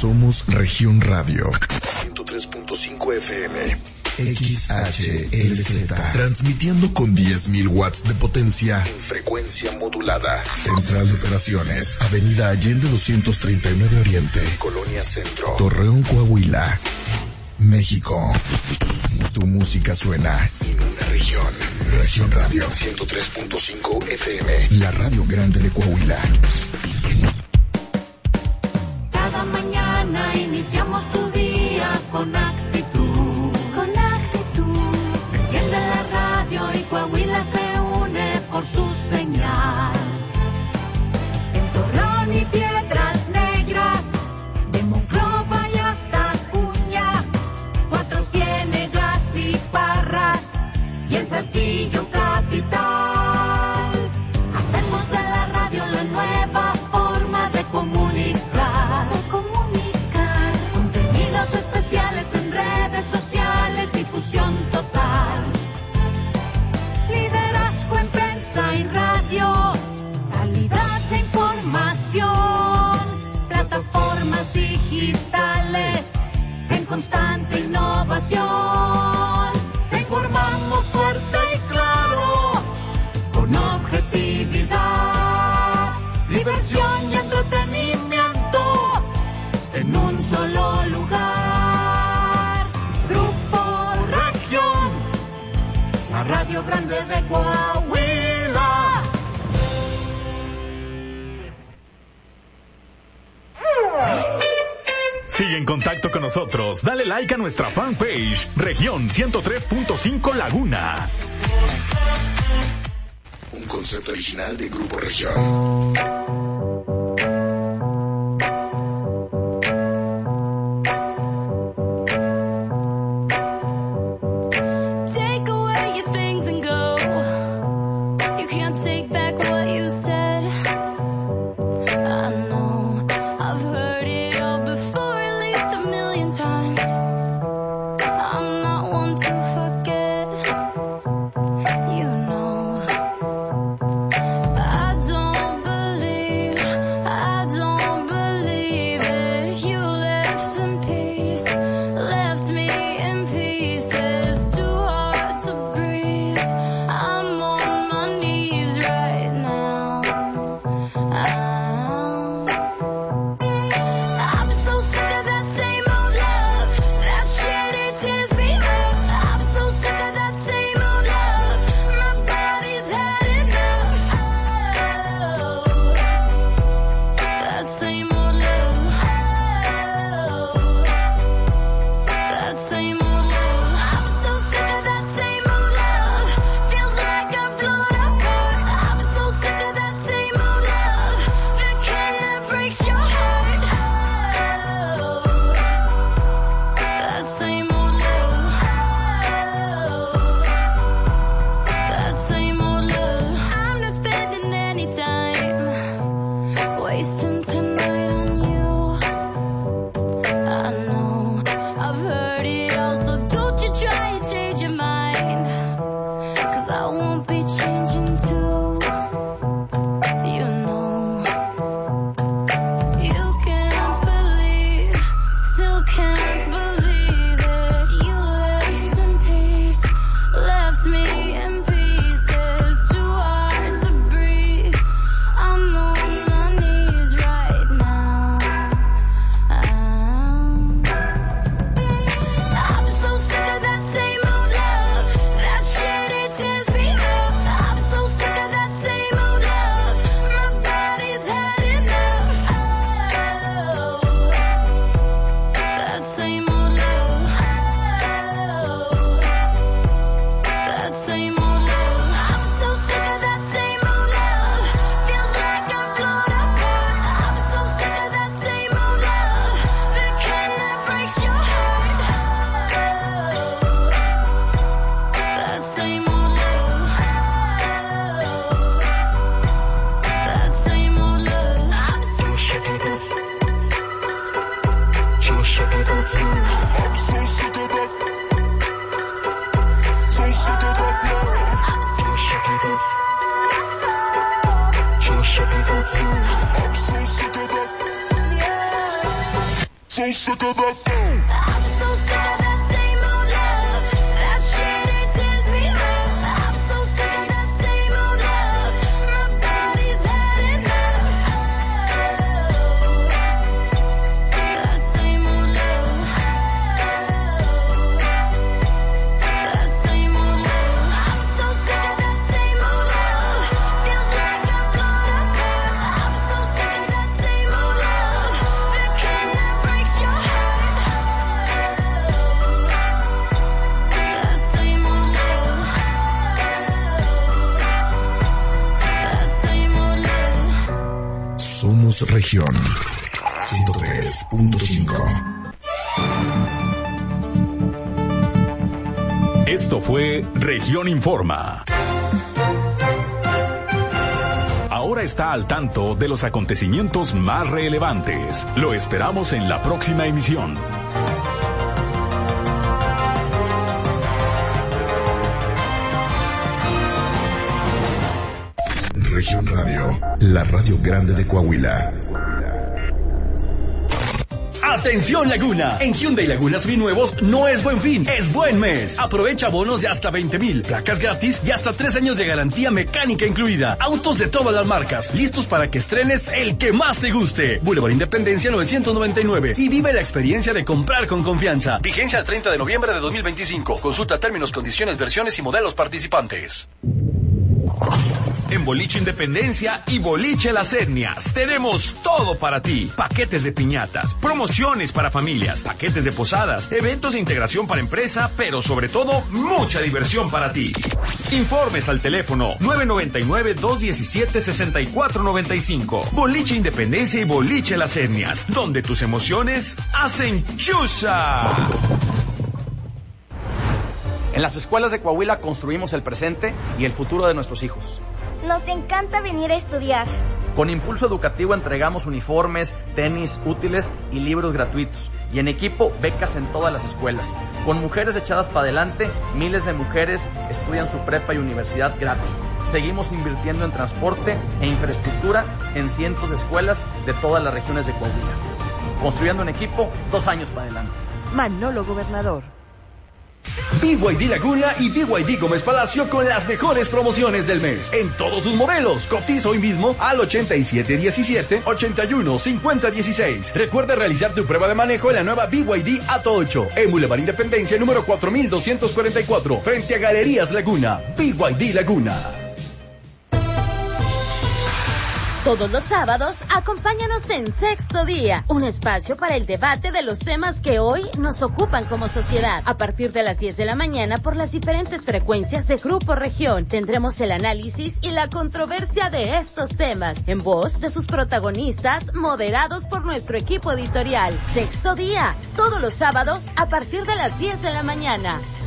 Somos Región Radio 103.5 FM XHLZ, transmitiendo con 10.000 watts de potencia en frecuencia modulada. Central de Operaciones, Avenida Allende 239 Oriente, Colonia Centro, Torreón, Coahuila, México. Tu música suena en una región. Región Radio 103.5 FM, la radio grande de Coahuila. Cada mañana iniciamos tu día con actitud. Con actitud. Enciende la radio y Coahuila se une por su señal. En Torreón y Piedras Negras, de Monclova y hasta Acuña, Cuatro Ciénegas y Parras, y en Saltillo capital. Hacemos de la radio la nueva forma de comunicar. Contenidos especiales en redes sociales, difusión total. Liderazgo en prensa y radio, calidad de información. Plataformas digitales en constante innovación. Te informamos fuerte y claro, con objetividad, diversión y entretenimiento en un solo lugar. Grupo Región, la radio grande de Coahuila. Sigue en contacto con nosotros. Dale like a nuestra fanpage, Región 103.5 Laguna. Un concepto original de Grupo Región. So sick of that phone. I'm so sick of that same old love. That shit, it tears me up. I'm so sick of that same old love. My body's had enough. That same old love. That same old love. I'm so sick of that same old love. Feels like I'm blown up. I'm so sick of that same old love. The kind that breaks your heart. That same old love. That same old love. Somos Región 103.5. Esto fue Región Informa. Ahora está al tanto de los acontecimientos más relevantes. Lo esperamos en la próxima emisión. Región Radio, la radio grande de Coahuila. ¡Atención Laguna! En Hyundai Laguna seminuevos no es Buen Fin, es Buen Mes. Aprovecha bonos de hasta 20,000, placas gratis y hasta 3 años de garantía mecánica incluida. Autos de todas las marcas, listos para que estrenes el que más te guste. Boulevard Independencia 999 y vive la experiencia de comprar con confianza. Vigencia el 30 de noviembre de 2025. Consulta términos, condiciones, versiones y modelos participantes. En Boliche Independencia y Boliche Las Etnias tenemos todo para ti. Paquetes de piñatas, promociones para familias, paquetes de posadas, eventos de integración para empresa, pero sobre todo, mucha diversión para ti. Informes al teléfono 999-217-6495. Boliche Independencia y Boliche Las Etnias, donde tus emociones hacen chusa. En las escuelas de Coahuila construimos el presente y el futuro de nuestros hijos. Nos encanta venir a estudiar. Con Impulso Educativo entregamos uniformes, tenis, útiles y libros gratuitos. Y en equipo, becas en todas las escuelas. Con Mujeres Echadas para Adelante, miles de mujeres estudian su prepa y universidad gratis. Seguimos invirtiendo en transporte e infraestructura en cientos de escuelas de todas las regiones de Coahuila. Construyendo en equipo, 2 años para adelante. Manolo Gobernador. BYD Laguna y BYD Gómez Palacio con las mejores promociones del mes en todos sus modelos. Cotiza hoy mismo al 8717-815016. Recuerda realizar tu prueba de manejo en la nueva BYD Atto 8 en Boulevard Independencia número 4244 frente a Galerías Laguna. BYD Laguna. Todos los sábados, acompáñanos en Sexto Día, un espacio para el debate de los temas que hoy nos ocupan como sociedad. A partir de las 10 de la mañana, por las diferentes frecuencias de Grupo Región, tendremos el análisis y la controversia de estos temas, en voz de sus protagonistas, moderados por nuestro equipo editorial. Sexto Día, todos los sábados, a partir de las 10 de la mañana.